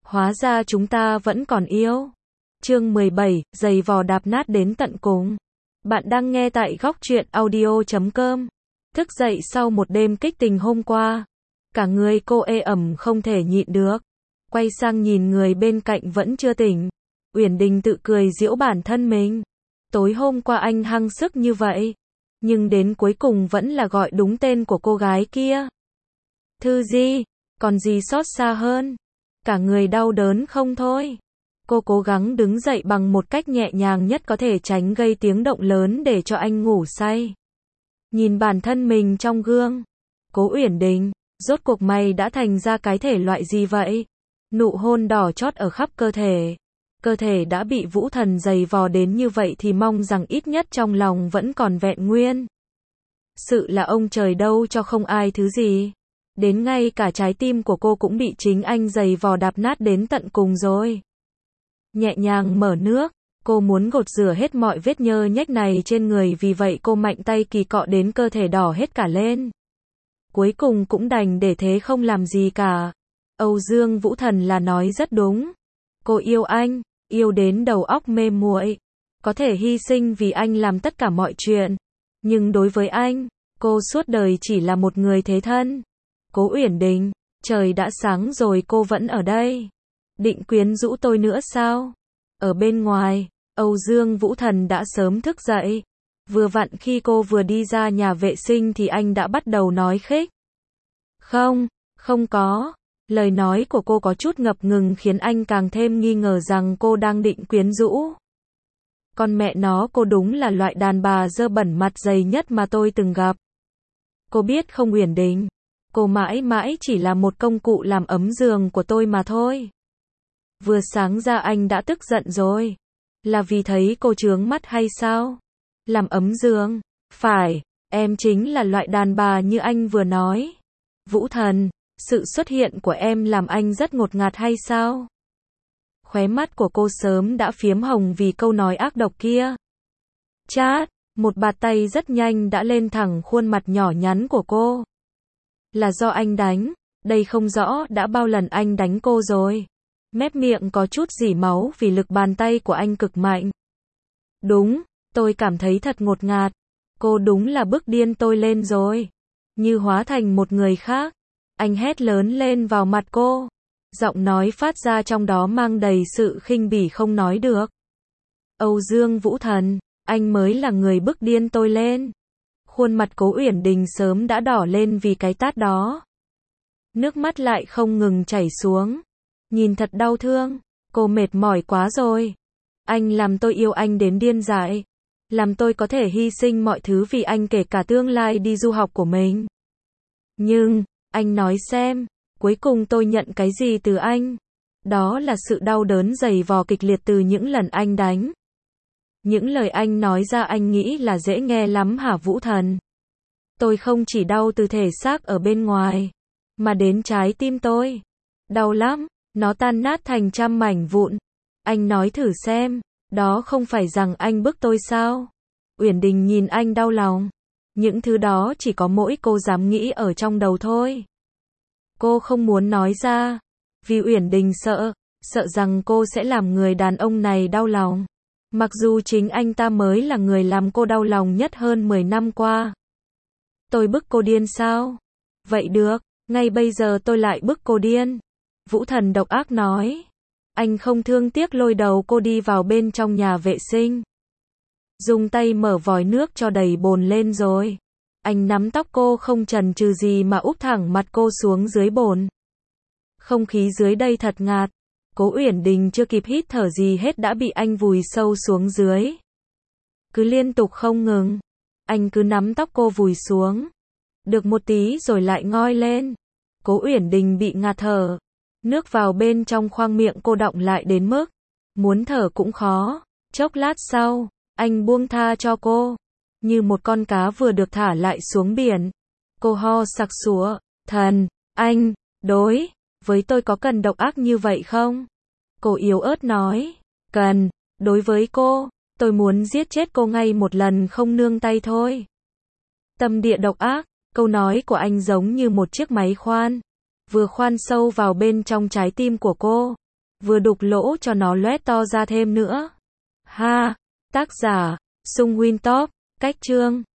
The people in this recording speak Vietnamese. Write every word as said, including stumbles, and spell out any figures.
Hóa ra chúng ta vẫn còn yêu. Chương mười bảy, giày vò đạp nát đến tận cùng. Bạn đang nghe tại góc truyện audio chấm com. Thức dậy sau một đêm kích tình hôm qua, cả người cô ê ẩm không thể nhịn được. Quay sang nhìn người bên cạnh vẫn chưa tỉnh. Uyển Đình tự cười giễu bản thân mình. Tối hôm qua anh hăng sức như vậy, nhưng đến cuối cùng vẫn là gọi đúng tên của cô gái kia. Thư Di, còn gì xót xa hơn. Cả người đau đớn không thôi. Cô cố gắng đứng dậy bằng một cách nhẹ nhàng nhất có thể tránh gây tiếng động lớn để cho anh ngủ say. Nhìn bản thân mình trong gương. Cố Uyển Đình, rốt cuộc mày đã thành ra cái thể loại gì vậy? Nụ hôn đỏ chót ở khắp cơ thể. Cơ thể đã bị Vũ Thần giày vò đến như vậy thì mong rằng ít nhất trong lòng vẫn còn vẹn nguyên. Sự là ông trời đâu cho không ai thứ gì. Đến ngay cả trái tim của cô cũng bị chính anh giày vò đạp nát đến tận cùng rồi. Nhẹ nhàng mở nước, cô muốn gột rửa hết mọi vết nhơ nhếch này trên người, vì vậy cô mạnh tay kỳ cọ đến cơ thể đỏ hết cả lên. Cuối cùng cũng đành để thế không làm gì cả. Âu Dương Vũ Thần là nói rất đúng. Cô yêu anh, yêu đến đầu óc mê muội, có thể hy sinh vì anh làm tất cả mọi chuyện. Nhưng đối với anh, cô suốt đời chỉ là một người thế thân. Cố Uyển Đình, trời đã sáng rồi cô vẫn ở đây. Định quyến rũ tôi nữa sao? Ở bên ngoài, Âu Dương Vũ Thần đã sớm thức dậy. Vừa vặn khi cô vừa đi ra nhà vệ sinh thì anh đã bắt đầu nói khích. Không, không có. Lời nói của cô có chút ngập ngừng khiến anh càng thêm nghi ngờ rằng cô đang định quyến rũ. Con mẹ nó, cô đúng là loại đàn bà dơ bẩn mặt dày nhất mà tôi từng gặp. Cô biết không Uyển Đình? Cô mãi mãi chỉ là một công cụ làm ấm giường của tôi mà thôi. Vừa sáng ra anh đã tức giận rồi. Là vì thấy cô chướng mắt hay sao? Làm ấm giường? Phải, em chính là loại đàn bà như anh vừa nói. Vũ Thần, sự xuất hiện của em làm anh rất ngột ngạt hay sao? Khóe mắt của cô sớm đã phiếm hồng vì câu nói ác độc kia. Chát, một bạt tay rất nhanh đã lên thẳng khuôn mặt nhỏ nhắn của cô. Là do anh đánh, đây không rõ đã bao lần anh đánh cô rồi. Mép miệng có chút rỉ máu vì lực bàn tay của anh cực mạnh. Đúng, tôi cảm thấy thật ngột ngạt. Cô đúng là bức điên tôi lên rồi. Như hóa thành một người khác. Anh hét lớn lên vào mặt cô. Giọng nói phát ra trong đó mang đầy sự khinh bỉ không nói được. Âu Dương Vũ Thần, anh mới là người bức điên tôi lên. Khuôn mặt Cố Uyển Đình sớm đã đỏ lên vì cái tát đó. Nước mắt lại không ngừng chảy xuống. Nhìn thật đau thương. Cô mệt mỏi quá rồi. Anh làm tôi yêu anh đến điên dại. Làm tôi có thể hy sinh mọi thứ vì anh, kể cả tương lai đi du học của mình. Nhưng, anh nói xem, cuối cùng tôi nhận cái gì từ anh? Đó là sự đau đớn dày vò kịch liệt từ những lần anh đánh. Những lời anh nói ra anh nghĩ là dễ nghe lắm hả Vũ Thần? Tôi không chỉ đau từ thể xác ở bên ngoài, mà đến trái tim tôi. Đau lắm, nó tan nát thành trăm mảnh vụn. Anh nói thử xem, đó không phải rằng anh bức tôi sao? Uyển Đình nhìn anh đau lòng. Những thứ đó chỉ có mỗi cô dám nghĩ ở trong đầu thôi. Cô không muốn nói ra, vì Uyển Đình sợ, sợ rằng cô sẽ làm người đàn ông này đau lòng. Mặc dù chính anh ta mới là người làm cô đau lòng nhất hơn mười năm qua. Tôi bức cô điên sao? Vậy được, ngay bây giờ tôi lại bức cô điên. Vũ Thần độc ác nói. Anh không thương tiếc lôi đầu cô đi vào bên trong nhà vệ sinh. Dùng tay mở vòi nước cho đầy bồn lên rồi. Anh nắm tóc cô không chần chừ gì mà úp thẳng mặt cô xuống dưới bồn. Không khí dưới đây thật ngạt. Cố Uyển Đình chưa kịp hít thở gì hết đã bị anh vùi sâu xuống dưới. Cứ liên tục không ngừng. Anh cứ nắm tóc cô vùi xuống. Được một tí rồi lại ngoi lên. Cố Uyển Đình bị ngạt thở. Nước vào bên trong khoang miệng cô đọng lại đến mức muốn thở cũng khó. Chốc lát sau, anh buông tha cho cô. Như một con cá vừa được thả lại xuống biển. Cô ho sặc sụa. Thần, anh, đối với tôi có cần độc ác như vậy không? Cô yếu ớt nói. Cần, đối với cô, tôi muốn giết chết cô ngay một lần không nương tay thôi. Tâm địa độc ác, câu nói của anh giống như một chiếc máy khoan. Vừa khoan sâu vào bên trong trái tim của cô. vừa đục lỗ cho nó loét to ra thêm nữa. Ha, tác giả, Sung Win Top, cách chương.